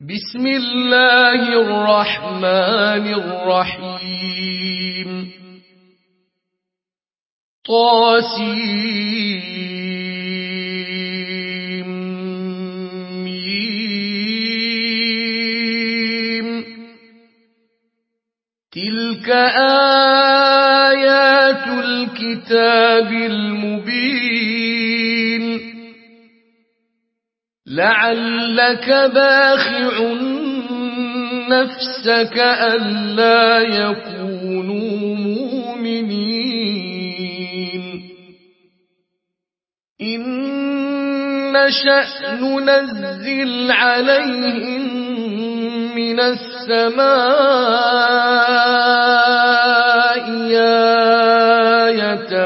بسم الله الرحمن الرحيم طاسيم تلك آيات الكتاب المبين لعلك باخع نفسك ألا يكونوا مؤمنين إن نشأ ننزل عليهم من السماء آية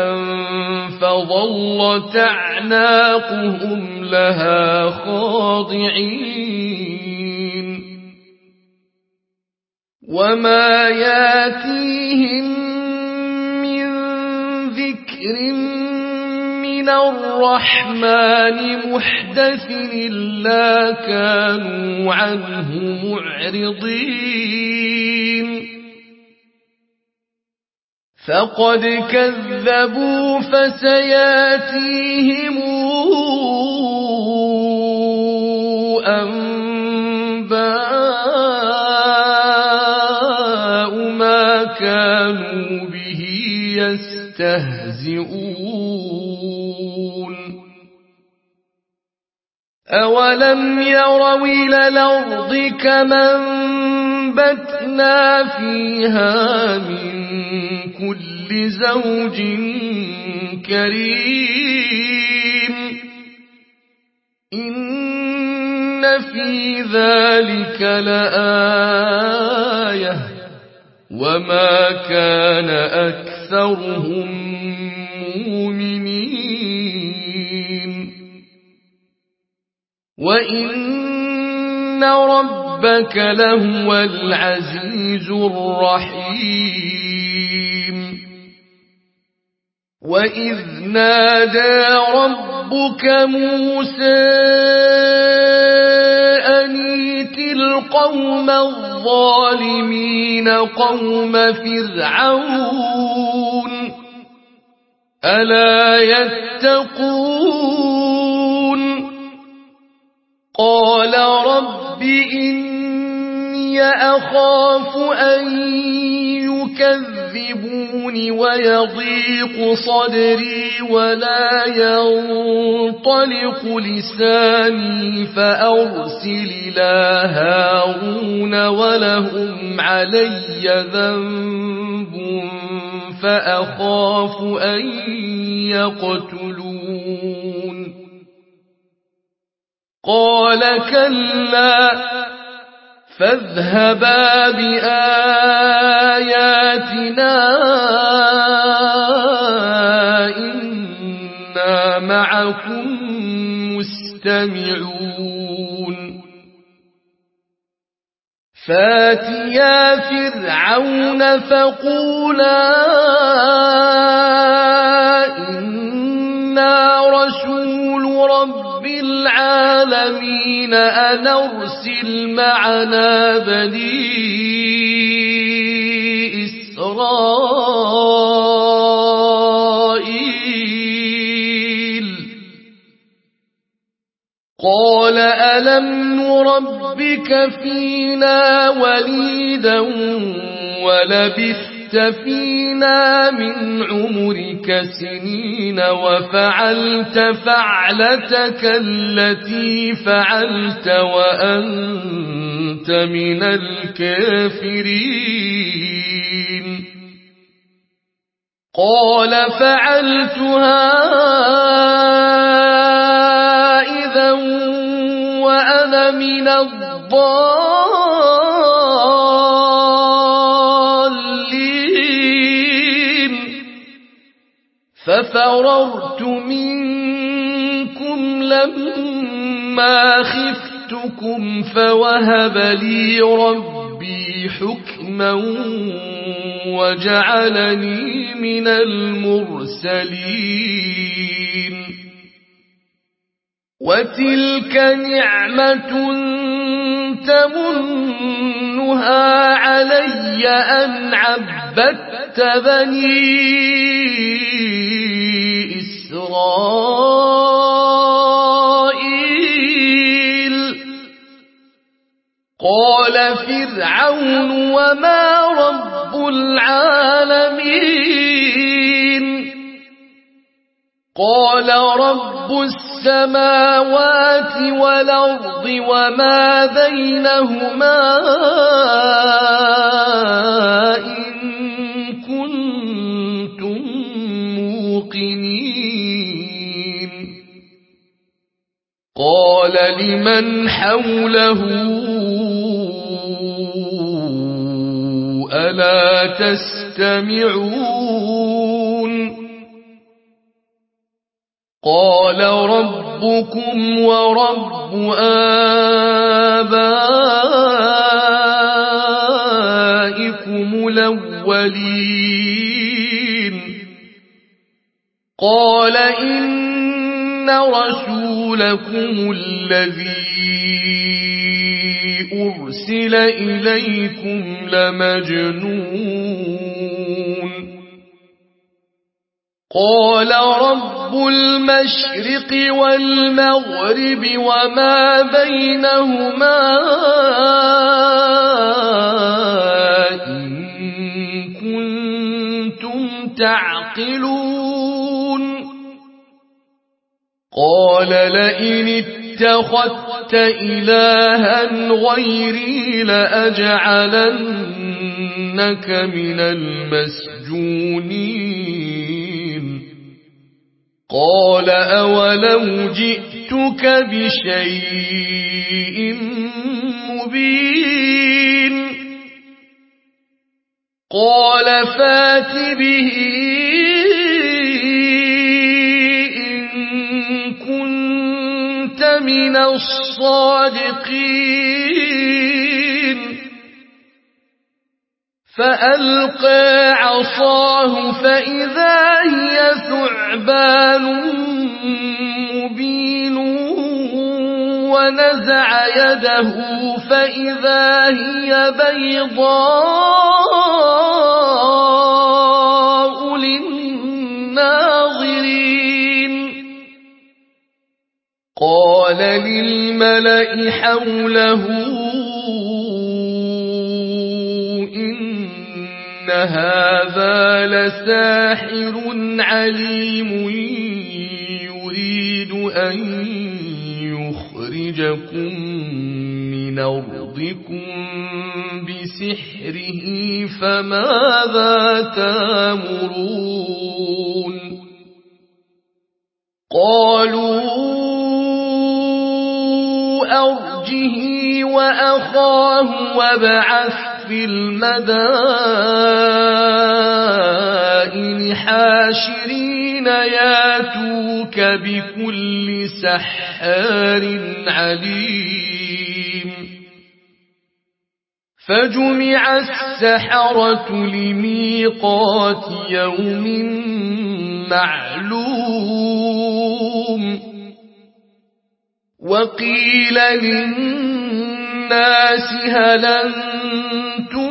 فظلت أعناقهم لها خاضعين وما ياتيهم من ذكر من الرحمن محدث إلا كانوا عنه معرضين فقد كذبوا فسياتيهم أنباء ما كانوا به يستهزئون أولم يروا إلى الأرض كما أنبتنا فيها من كل زوج كريم إن في ذلك لآية وما كان أكثرهم مؤمنين وإن ربك لهو العزيز الرحيم وإذ نادى ربك موسى أن ائت القوم الظالمين قوم فرعون ألا يتقون قال رب إني أخاف أن يكذبون ويضيق صدري ولا ينطلق لساني فأرسل إلى هارون ولهم علي ذنب فأخاف أن يقتلون قال كلا فاذهبا بآياتنا إنا معكم مستمعون فاتيا فرعون فقولا إنا رسول رب العالمين أن أرسل معنا بني إسرائيل قال ألم نربك فينا وليدا ولبثت فينا من عمرك سنين وفعلت فعلتك التي فعلت وأنت من الكافرين قال فعلتها إذا وأنا من الضالين ففررت منكم لما خفتكم فوهب لي ربي حكما وجعلني من المرسلين وتلك نعمة تمنها علي أن عبدت بني إسرائيل قال فرعون وما رب العالمين قال رب السماوات والأرض وما بينهما إن كنتم موقنين قال لمن حوله ألا تستمعون قال ربكم ورب آبائكم الأولين قال إن رسولكم الذي أرسل إليكم لمجنون قال رب المشرق والمغرب وما بينهما إن كنتم تعقلون قال لئن اتخذت إلها غيري لأجعلنك من المسجونين قال أولو جئتك بشيء مبين قال فات به إن كنت من الصادقين فألقى عصاه فإذا هي ثعبان مبين ونزع يده فإذا هي بيضاء للناظرين قال للملأ حوله إن هذا لساحر عليم يريد أن يخرجكم من أرضكم بسحره فماذا تأمرون قالوا أرجه وأخاه وابعث في المدائن حاشرين ياتوك بكل سحار عليم فجمع السحرة لميقات يوم معلوم وقيل للناس هل أنتم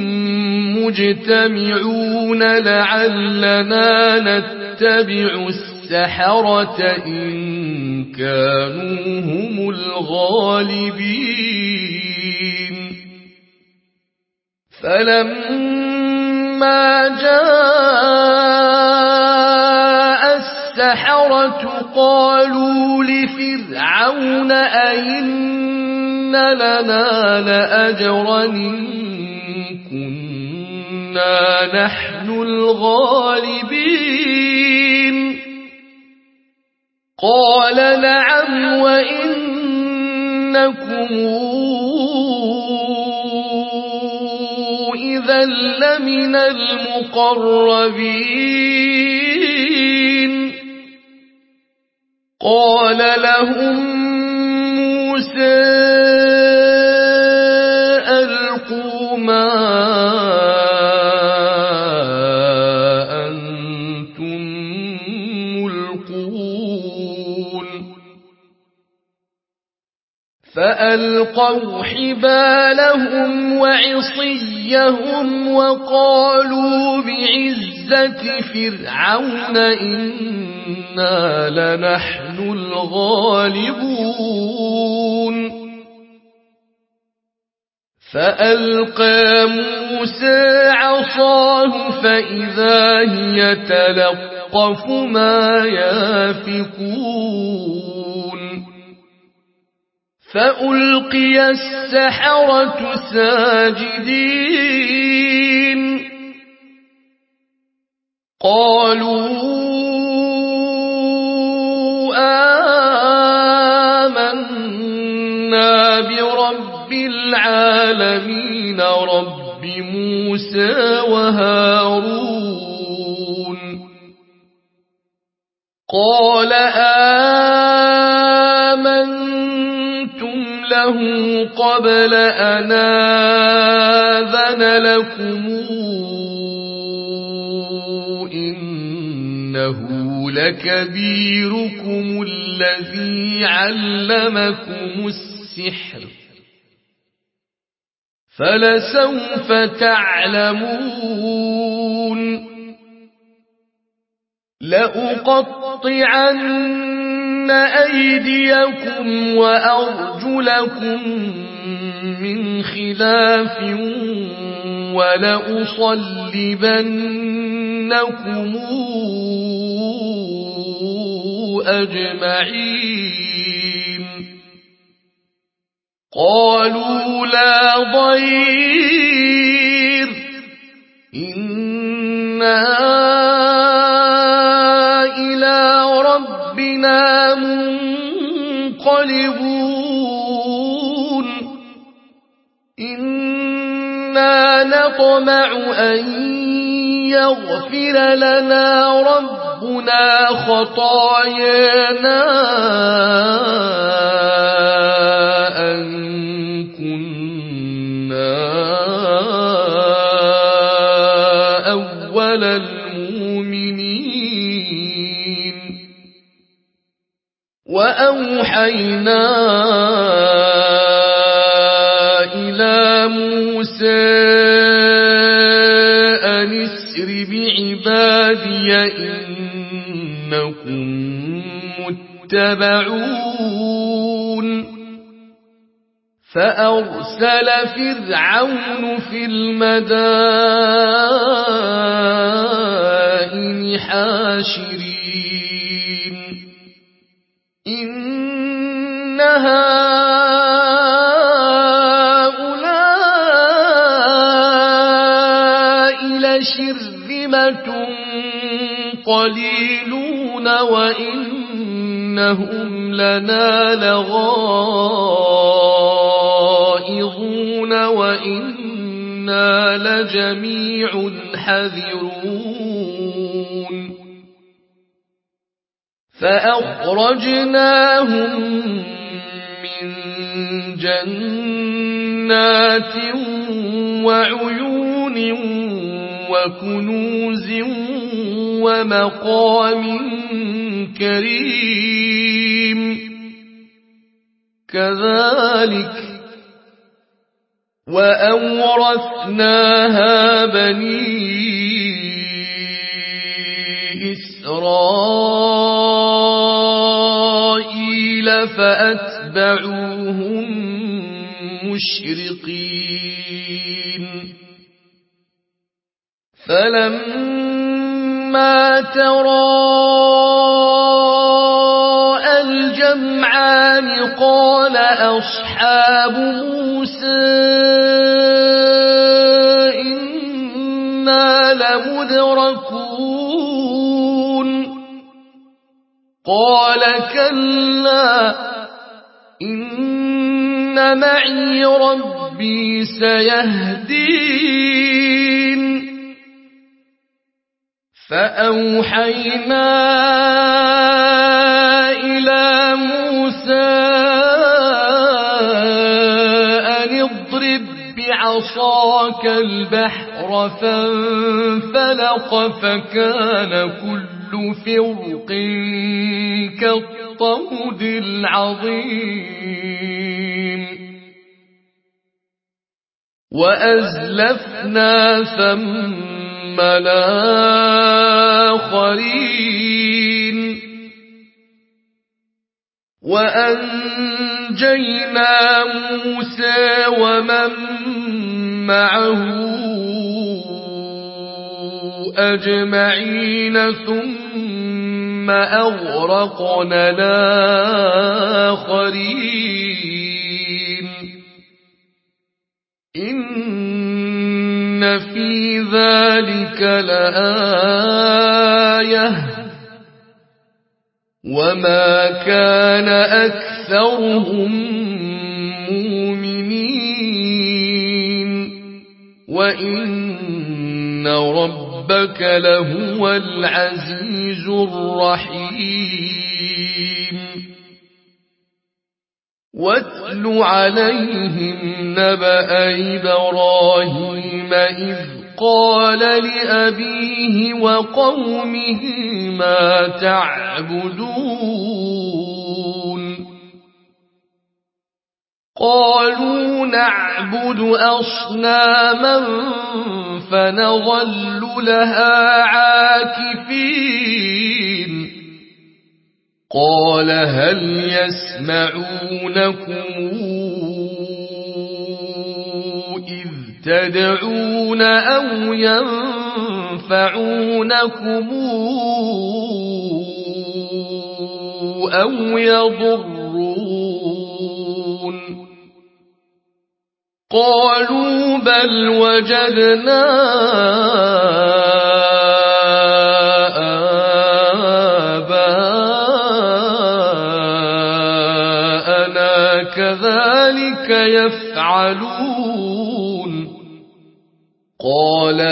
مجتمعون لعلنا نتبع السحرة إن كانوا هم الغالبين فلما جاء السحرة قالوا لفرعون أئن لنا لأجرا إن كنا نحن الغالبين قال نعم وإنكم إذا لمن المقربين قال لهم موسى ألقوا ما أنتم ملقون فألقوا حبالهم وعصيهم وقالوا بعزة فرعون إنا لنحن الغالبون فألقى موسى عصاه فإذا هي تلقف ما يافكون فألقي السحرة ساجدين قالوا آمنا برب العالمين رب موسى وهارون قال آمنتم له قبل أن آذن لكم إنه لكبيركم الذي علمكم السحر فلسوف تعلمون لأقطعن أيديكم وأرجلكم من خلاف ولأصلبنكم أجمعين قالوا لا ضير إنا إلى ربنا منقلبون إنا نطمع أن يغفر لنا ربنا خطايانا أن كنا أول المؤمنين وأوحينا إلى موسى أن اسر بعبادي إنكم متبعون فأرسل فرعون في المدائن حاشرين إن هؤلاء لشرذمة قليلون وإنهم لنا لغائظون وإنا لجميع حذرون فأخرجناهم من جنات وعيون وكنوز ومقام كريم كذلك وأورثناها بني إسرائيل فأتبعوهم مشرقين فلما تراءى الجمعان قال أصحاب موسى إنا لمدركون قال كلا إن معي ربي سيهدين فأوحينا إلى موسى أن اضرب بعصاك البحر فانفلق فكان كل فرق كالطود العظيم وأزلفنا ثم الآخرين وأنجينا موسى ومن معه أجمعين ثم أغرقنا الآخرين إن في ذلك لآية وما كان أكثرهم مؤمنين وإن ربك لهو العزيز الرحيم واتل عليهم نبأ إبراهيم إذ قال لأبيه وقومه ما تعبدون قالوا نعبد أصناما فنظل لها عاكفين قال هل يسمعونكم إذ تدعون أو ينفعونكم أو يضرون قالوا بل وجدنا آباءنا كذلك يفعلون قال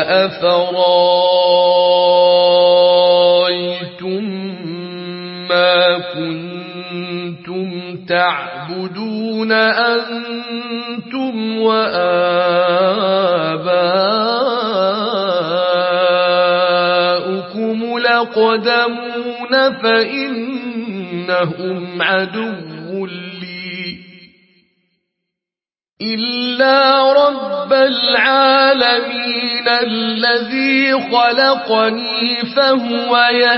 أفرأيتم ما كنتم تعبدون أنتم وآباؤكم الأقدمون فإنهم عدو لي إلا رب العالمين الذي خلقني فهو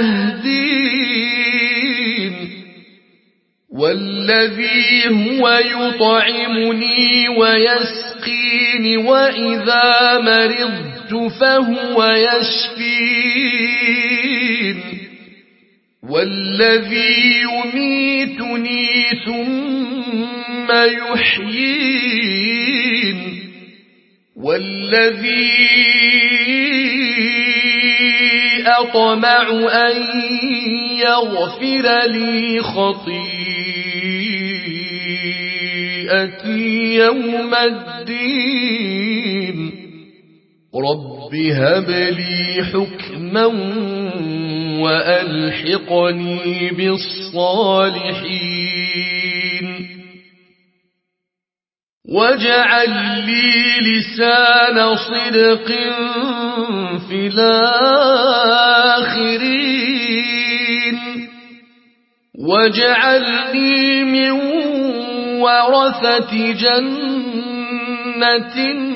يهدين والذي هو يطعمني ويسقين وإذا مرضت فهو يشفين والذي يميتني ثم يحيين والذي أطمع أن يغفر لي خطيئتي يوم الدين رب هب لي حكما وألحقني بالصالحين واجعل لي لسان صدق في الآخرين واجعلني من ورثة جنة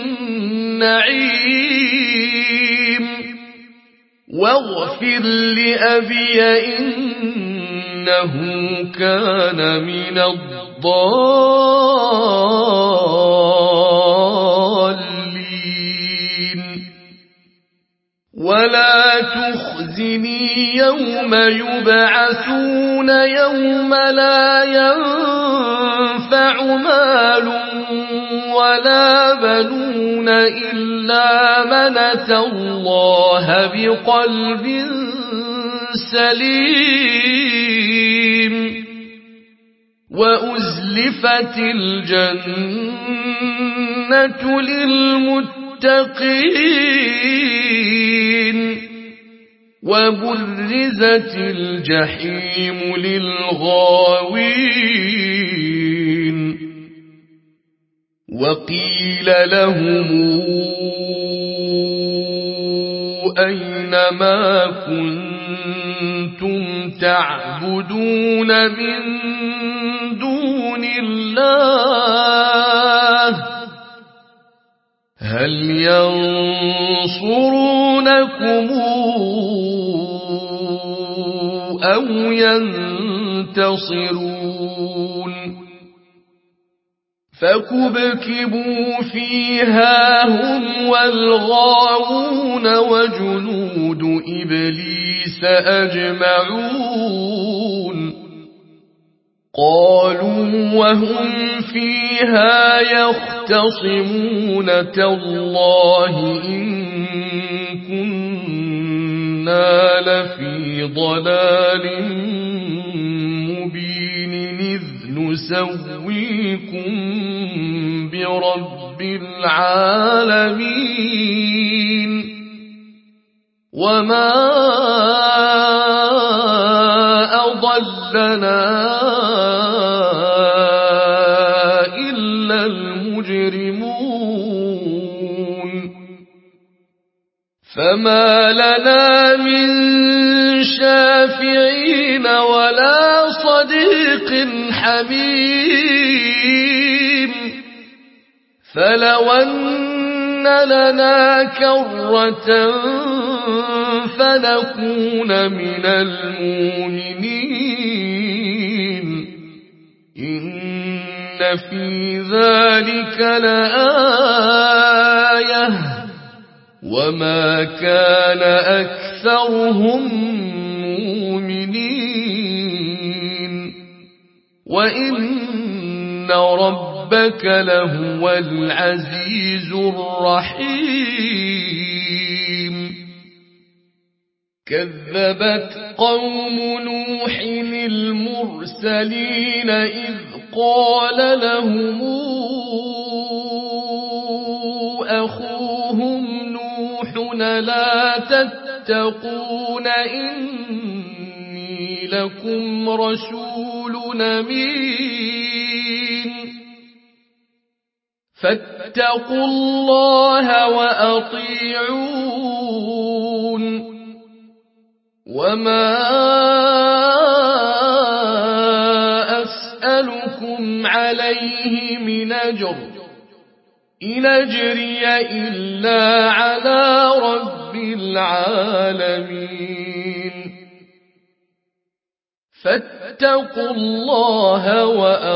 النعيم واغفر لأبي إنه كان من الضالين ولا تخزني يوم يبعثون يوم لا ينفع مال ولا بنون إلا من أتى الله بقلب سليم وأزلفت الجنة للمتقين وبرزت الجحيم للغاوين وقيل لهم أين ما كنتم تعبدون من دون الله هل ينصرونكم أو ينتصرون فكبكبوا فيها هم والغاوون وجنود إبليس أجمعون قالوا وهم فيها يختصمون تالله إن كنا لفي ضلال مبين إذ نسويكم برب العالمين وما أضلنا إلا المجرمون فما لنا من شافعين ولا صديق حميم فلو أن لنا كرة فنكون من المؤمنين إن في ذلك لآية وما كان أكثرهم مؤمنين وإن ربك لهو العزيز الرحيم كذبت قوم نوح المرسلين إذ قال لهم أخوهم نوح لا تتقون إني لكم رسول أمين فاتقوا الله وأطيعون وما أسألكم عليه من أجر إن أجري إلا على رب العالمين فاتقوا الله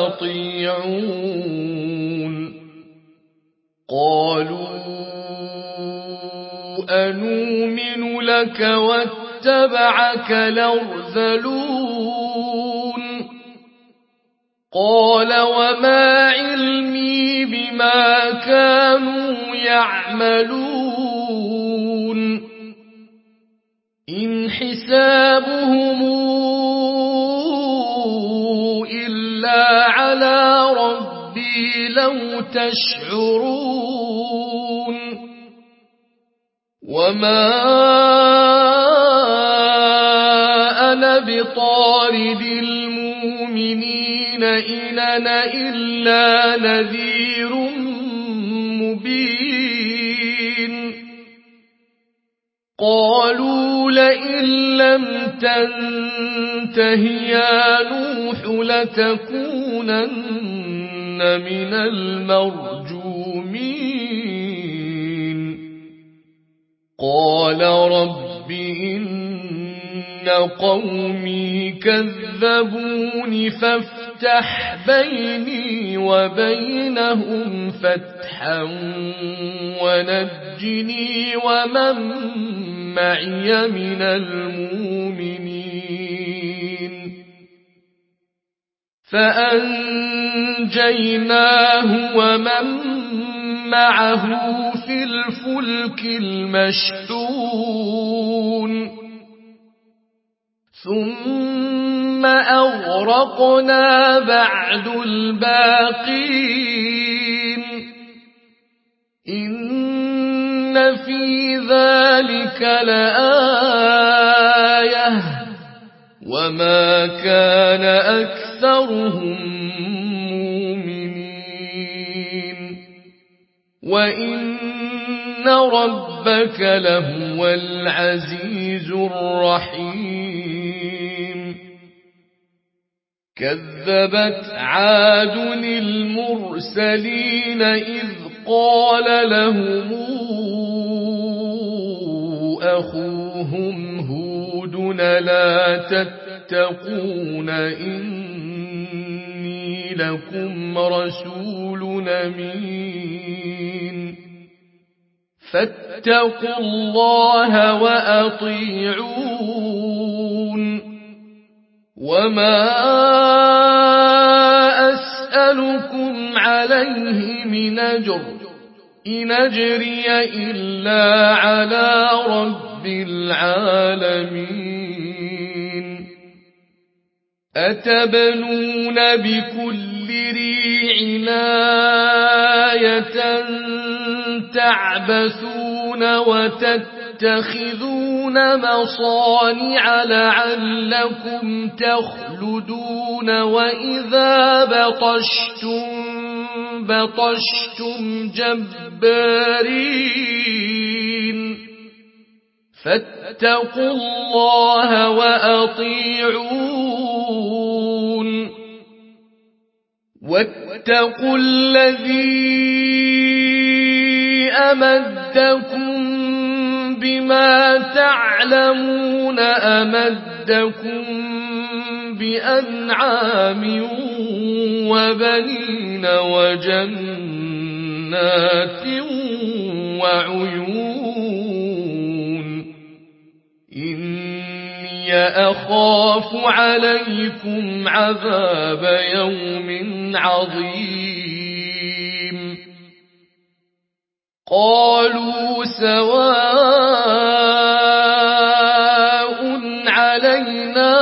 وأطيعون قالوا أنؤمن لك واتبعك الأرذلون قال وما علمي بما كانوا يعملون إن حسابهم إلا على ربي لو تشعرون وما أنا بطارد المؤمنين إن أنا إلا نذير مبين قالوا لئن لم تنته يا نوح لتكونن من المرجومين قال رب إن قومي كذبون فافتح بيني وبينهم فتحا ونجني ومن معي من المؤمنين فأنجيناه ومن معه في الفلك المشحون ثم أغرقنا بعد الباقين إن في ذلك لآية وما كان أكثرهم مؤمنين وإن ربك لهو العزيز الرحيم كذبت عاد المرسلين إذ قال لهم أخوهم هود لا تتقون إني لكم رسول أمين فاتقوا الله وأطيعون وما أسألكم عليه من أجر إن أجري إلا على رب العالمين أتبنون بكل ريع آية تعبثون وتتخذون مصانع لعلكم تخلدون وإذا بطشتم جبارين فاتقوا الله وأطيعون واتقوا الذي أمدكم بما تعلمون أمدكم بأنعام وبنين وجنات وعيون إني أخاف عليكم عذاب يوم عظيم قالوا سواء علينا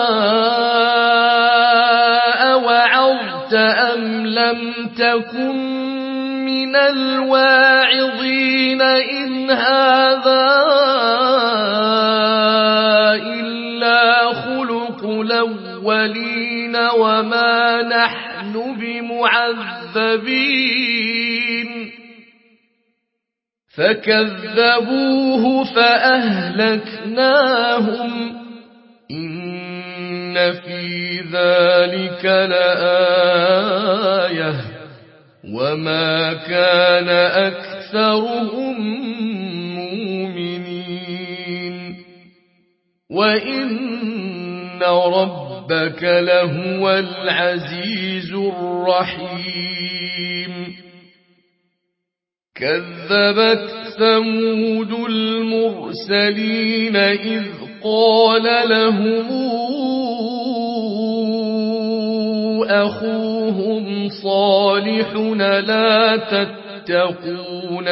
أوعظت أم لم تكن من الواعظين إن هذا إلا خلق الأولين وما نحن بمعذبين فكذبوه فأهلكناهم إن في ذلك لآية وما كان أكثرهم مؤمنين وإن ربك لهو العزيز الرحيم كذبت ثمود المرسلين إذ قال لهم أخوهم صالح لا تتقون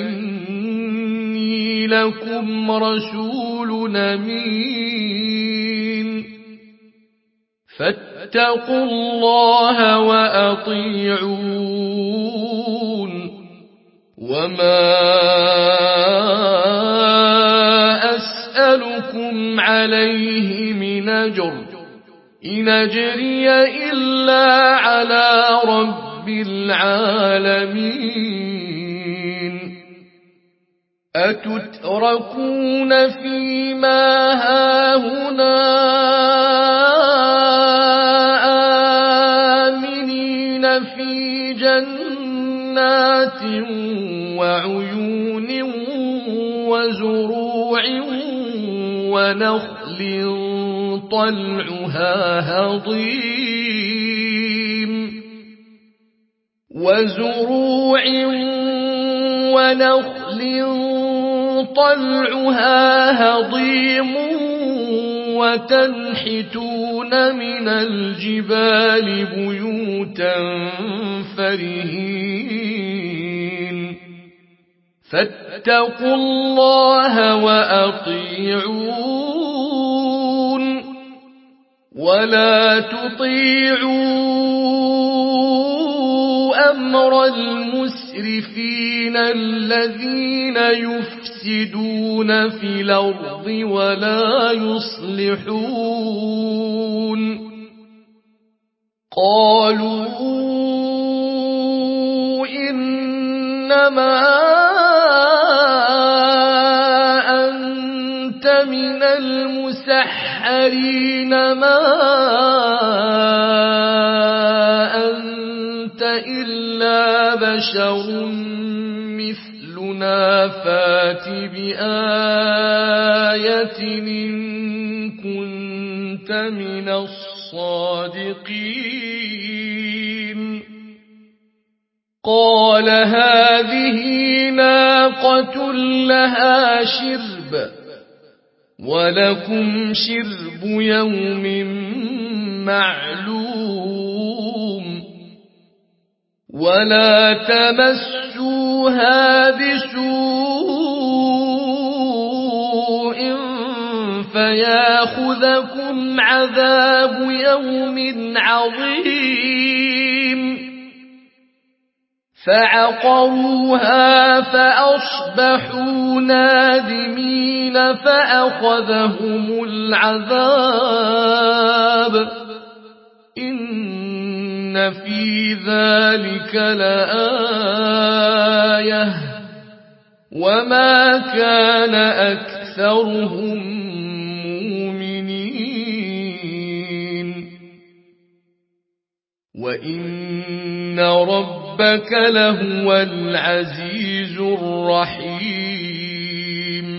إني لكم رسول أمين فاتقوا الله وأطيعون وما أسألكم عليه من أجر إن أجري إلا على رب العالمين أتتركون فيما هاهنا آمنين في جنات وعيون وزروع ونخل طلعها هضيم وتنحتون من الجبال بيوتا فرهين فاتقوا الله وأطيعون ولا تطيعوا أمر المسرفين الذين يفسدون في الأرض ولا يصلحون قالوا إنما أنت من المسحرين ما أنت إلا بشر رسلنا فات بآية إن كنت من الصادقين قال هذه ناقة لها شرب ولكم شرب يوم معلوم ولا تمسوها بسوء فياخذكم عذاب يوم عظيم فعقروها فأصبحوا نادمين فأخذهم العذاب إن في ذلك لآية وما كان أكثرهم مؤمنين وإن ربك لهو العزيز الرحيم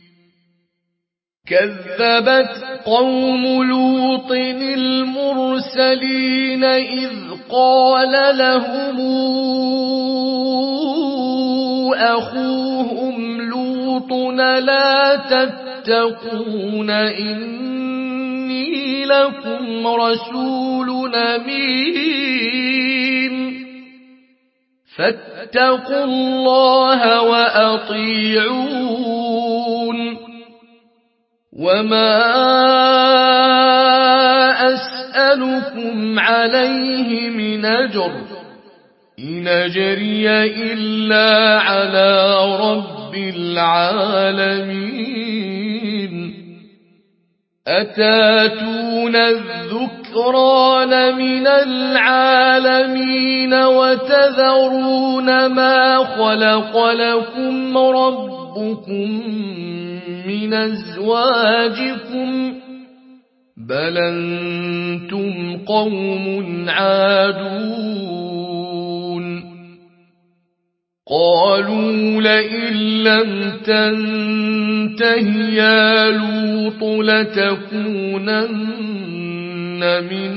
كذبت قوم لوط المرسلين إذ قال لهم أخوهم لوط لا تتقون إني لكم رسول أمين فاتقوا الله وأطيعون وما أسألكم عليه من أجر إن أجري إلا على رب العالمين أتاتون الذكران من العالمين وتذرون ما خلق لكم ربكم من أزواجكم بل أنتم قوم عادون قالوا لئن لم تنته يا لوط لتكونن من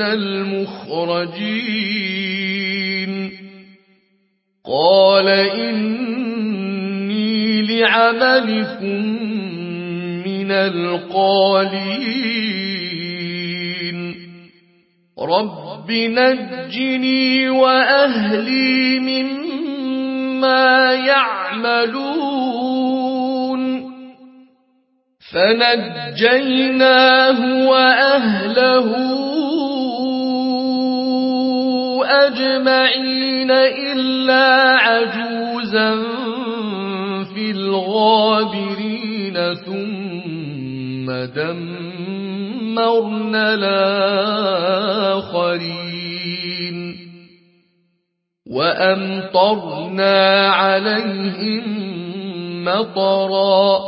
المخرجين قال إني لعملكم من القالين رب نجني وأهلي مما يعملون فنجيناه وأهله أجمعين إلا عجوزا في الغابرين ثم دمرنا الآخرين وأمطرنا عليهم مطرا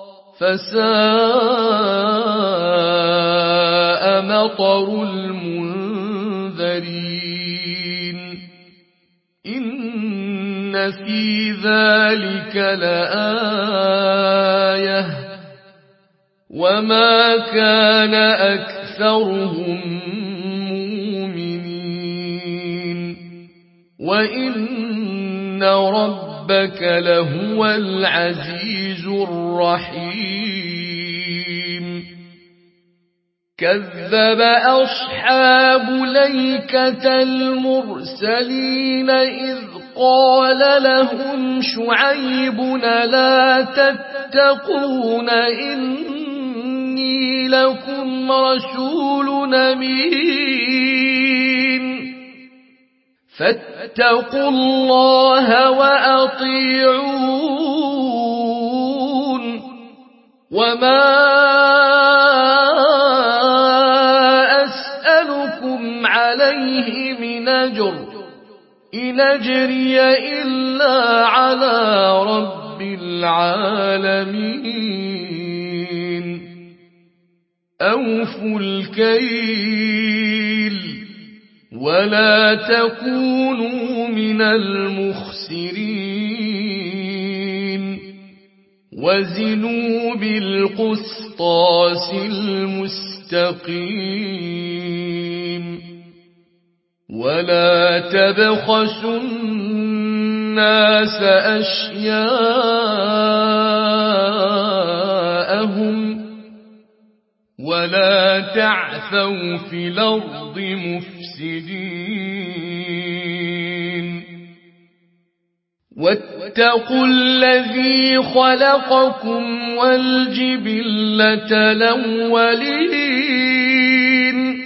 فساء مطر المنذرين إن في ذلك لآية وما كان أكثرهم مؤمنين وإن ربك لهو العزيز الرحيم كذب أصحاب الأيكة المرسلين إذ قال لهم شعيب لا تتقون إني لكم رسول أمين فاتقوا الله وأطيعون وما أسألكم عليه من أجر إن أجري إلا على رب العالمين أوفوا الكيل ولا تكونوا من المخسرين وزنوا بالقسطاس المستقيم ولا تبخسوا الناس أشياءهم ولا تعثوا في الأرض مفسدين واتقوا الذي خلقكم والجبلة الأولين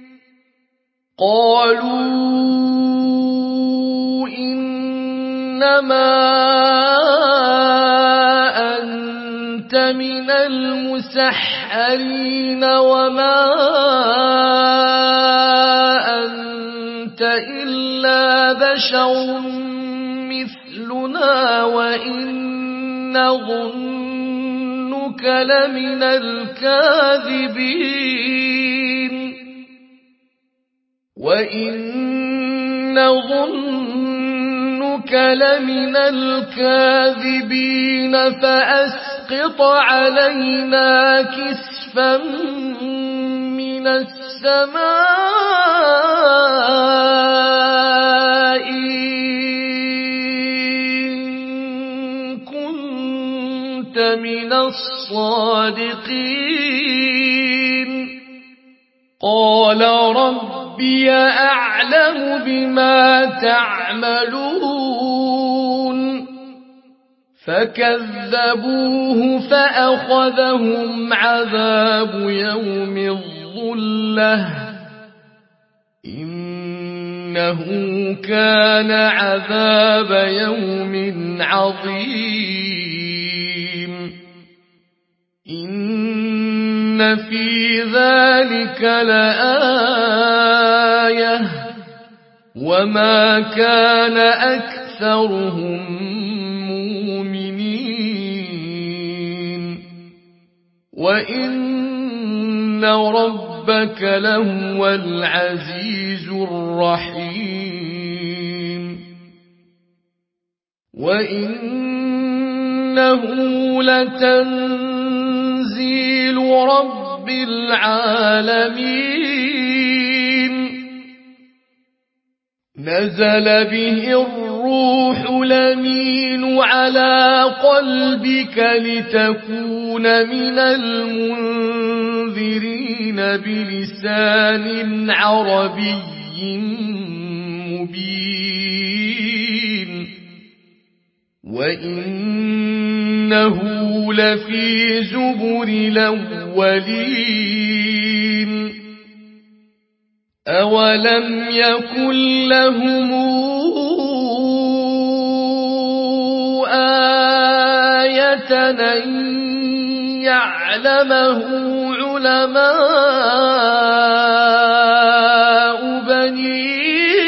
قالوا إنما أنت من المسحرين وما أنت إلا بشر مثلنا وإن نظنك لمن الكاذبين فأسقط علينا كسفا من السماء إن كنت من الصادقين قال ربي أعلم بما تعملون فكذبوه فأخذهم عذاب يوم الظلة إنه كان عذاب يوم عظيم إن في ذلك لآية وما كان أكثرهم مؤمنين وإن ربك لهو العزيز الرحيم وإنه لتنزيل رب العالمين نزل به الروح الأمين على قلبك لتكون من المنذرين بلسان عربي مبين وإنه لفي زبر الأولين أولم يكن لهم آية أن يعلمه علماء بني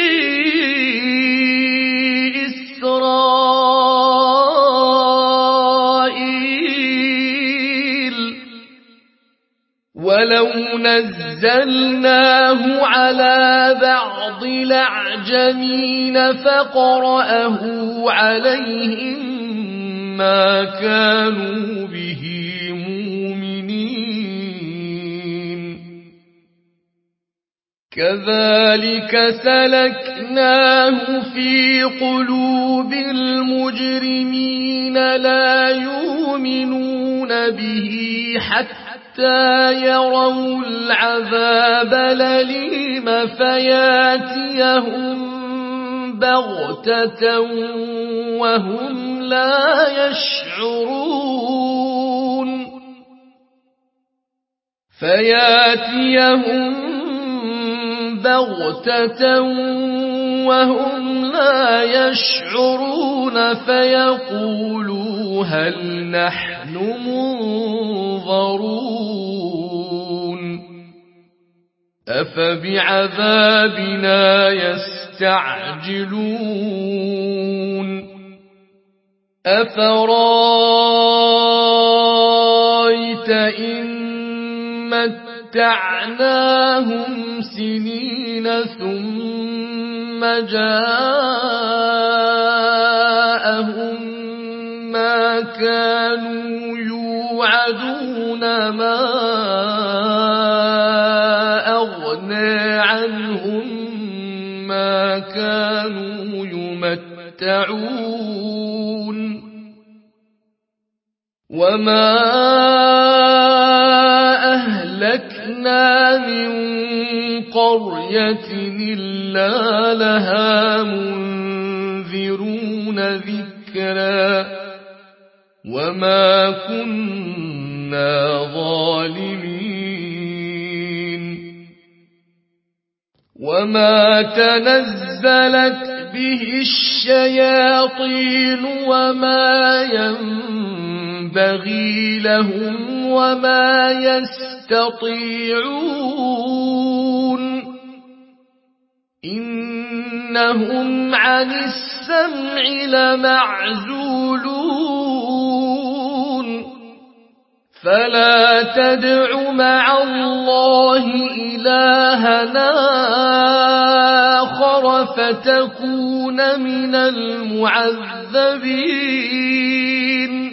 ولو نزلناه على بعض الأعجمين فقرأه عليهم ما كانوا به مؤمنين كذلك سلكناه في قلوب المجرمين لا يؤمنون به حتى يروا العذاب الأليم فياتيهم بغتة وهم لا يشعرون فيقولوا هل نحن منظرون أفبعذابنا يستعجلون أفرايت إن متعناهم سنين ثم جاءهم ما كانوا يوعدون ما أغنى عنهم ما كانوا يمتعون وما أهلكنا من قرية إلا لها منذرون ذكرا وما كنا ظالمين وما تنزلت به الشياطين وما ينبغي لهم وما يستطيعون إنهم عن السمع لمعزولون فلا تدع مع الله إلهنا آخر فتكون من المعذبين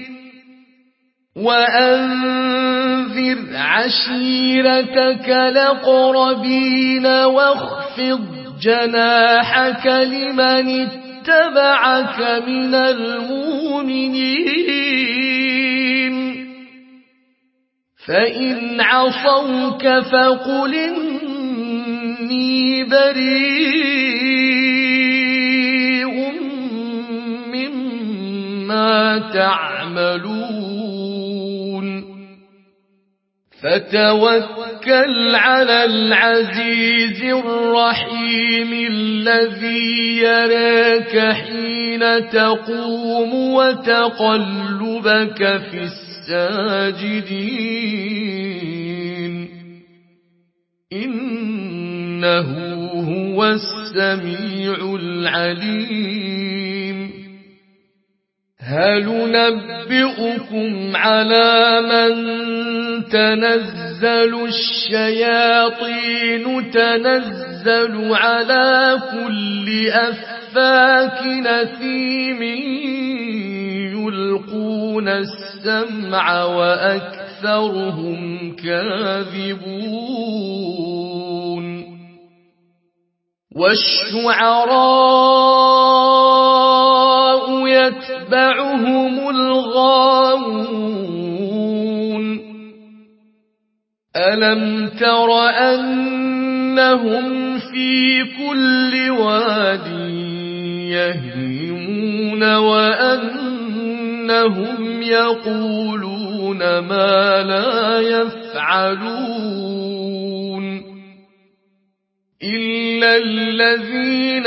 وأنذر عشيرتك الأقربين واخفض جناحك لمن اتبعك من المؤمنين فإن عصوك فقل إني بريء مما تعملون فتوكل على العزيز الرحيم الذي يراك حين تقوم وتقلبك في الساجدين إنه هو السميع العليم هل ننبئكم على من تنزل الشياطين تنزل على كل أفاك أثيم يلقون السمع وأكثرهم كاذبون والشعراء يتبعهم الغاوون ألم تر أنهم في كل واد يهيمون وأنهم يقولون ما لا يفعلون إلا الذين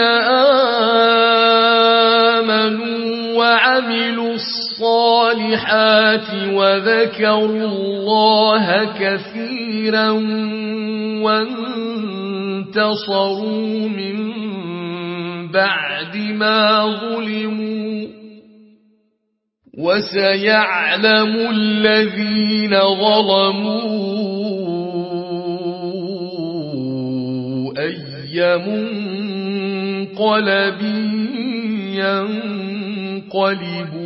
آمنوا وعملوا الصالحات وذكروا الله كثيرا وانتصروا من بعد ما ظلموا وسيعلم الذين ظلموا أي منقلب ينقلبون